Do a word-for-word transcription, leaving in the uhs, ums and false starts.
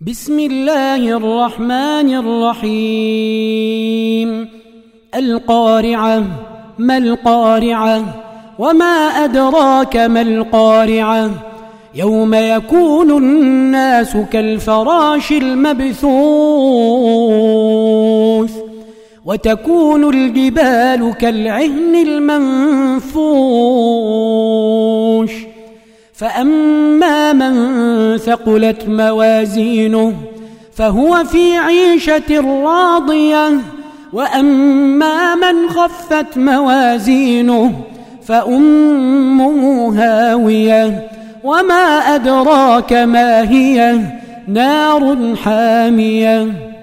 بسم الله الرحمن الرحيم القارعة ما القارعة وما أدراك ما القارعة يوم يكون الناس كالفراش المبثوث وتكون الجبال كالعهن المنفوش فأما من ثقلت موازينه فهو في عيشة راضية وأما من خفت موازينه فأمه هاوية وما أدراك ما هي نار حامية.